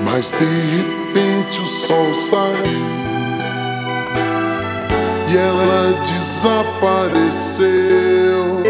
Mas de repente o sol saiu e ela desapareceu.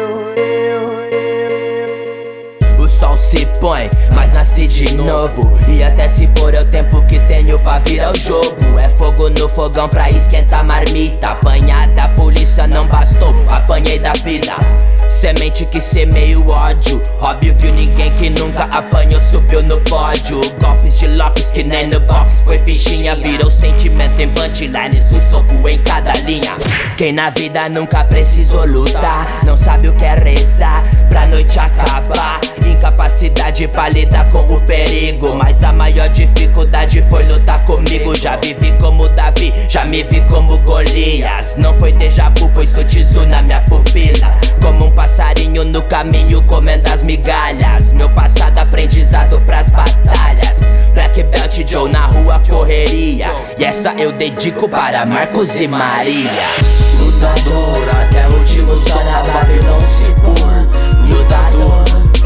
O sol se põe, mas nasce de novo. E até se pôr é o tempo que tenho pra virar o jogo. É fogo no fogão pra esquentar a marmita. Apanhar da polícia não bastou, apanhei da vida. Semente que semeia o ódio. Óbvio viu ninguém que nunca apanhou, subiu no pódio. Golpes de Lopes que nem no box foi fichinha. Virou sentimento em punchlines, um soco em cada linha. Quem na vida nunca precisou lutar não sabe o que é rezar pra noite acabar. Incapacidade pra lidar com o perigo, mas a maior dificuldade foi lutar comigo. Já vivi como Davi, já me vi como Golias. Não foi déjà vu, foi Sutizu na minha pupila. Como um passarinho no caminho comendo as migalhas. Meu passado aprendizado pras batalhas. Black Belt Joe na rua correria. E essa eu dedico para Marcos e Maria. Lutador até o último sol na Babilão se pôr. Lutador,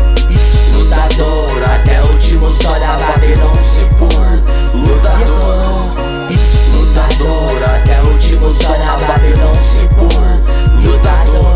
lutador até o último sol na Babilão se pôr. Lutador, lutador até o último sol na Babilão se pôr. Lutador,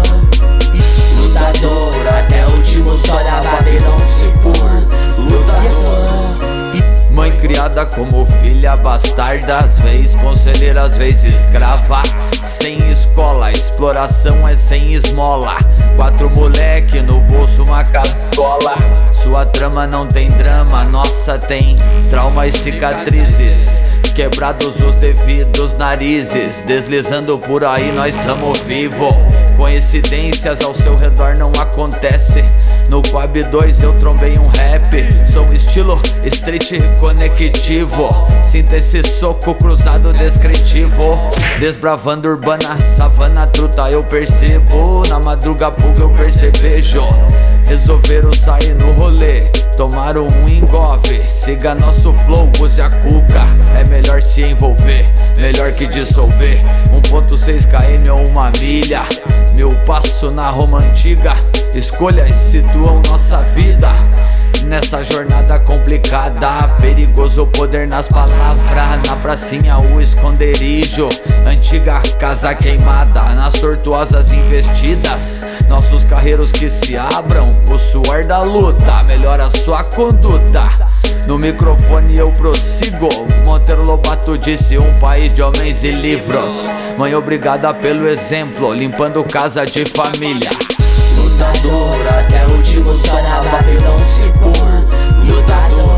lutador até o último sol na Babilão se pôr. Lutador. Mãe criada como filha bastarda, às vezes conselheira, às vezes escrava. Sem escola, exploração é sem esmola. 4 moleque no bolso, uma cascola. Sua trama não tem drama, nossa tem trauma e cicatrizes. Quebrados os devidos narizes, deslizando por aí nós tamo vivo. Coincidências ao seu redor não acontece. No Coab 2 eu trombei um rap. Sou estilo street conectivo. Sinta esse soco cruzado descritivo. Desbravando urbana, savana, truta eu percebo. Na madruga pulga eu percevejo. Resolveram sair no rolê, tomaram um engove. Siga nosso flow, use a cuca. É melhor se envolver, melhor que dissolver. 1.6 km ou 1 milha. 1000 passo na Roma antiga. Escolhas situam nossa vida nessa jornada complicada. Perigoso poder nas palavras. Na pracinha o esconderijo. Antiga casa queimada nas tortuosas investidas. Nossos carreiros que se abram. O suor da luta melhora sua conduta. No microfone eu prossigo. Monteiro Lobato disse: um país de homens e livros. Mãe obrigada pelo exemplo, limpando casa de família. Lutador até o último sol na Babilão se pôr. Lutador,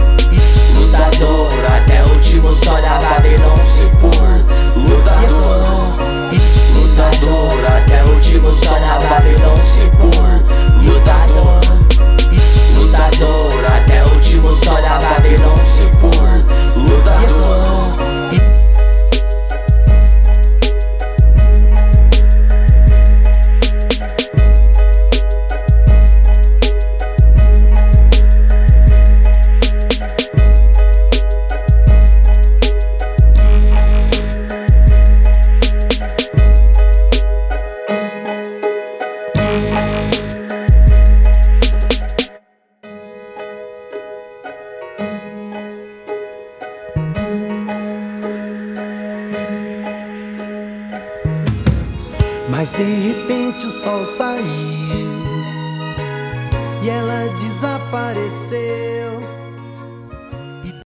lutador até o último sol na Babilão se pôr. Lutador, lutador até o último sol na Babilão se pôr. Lutador, lutador até o último sol na Babilão se pôr. Lutador. Mas de repente o sol saiu e ela desapareceu.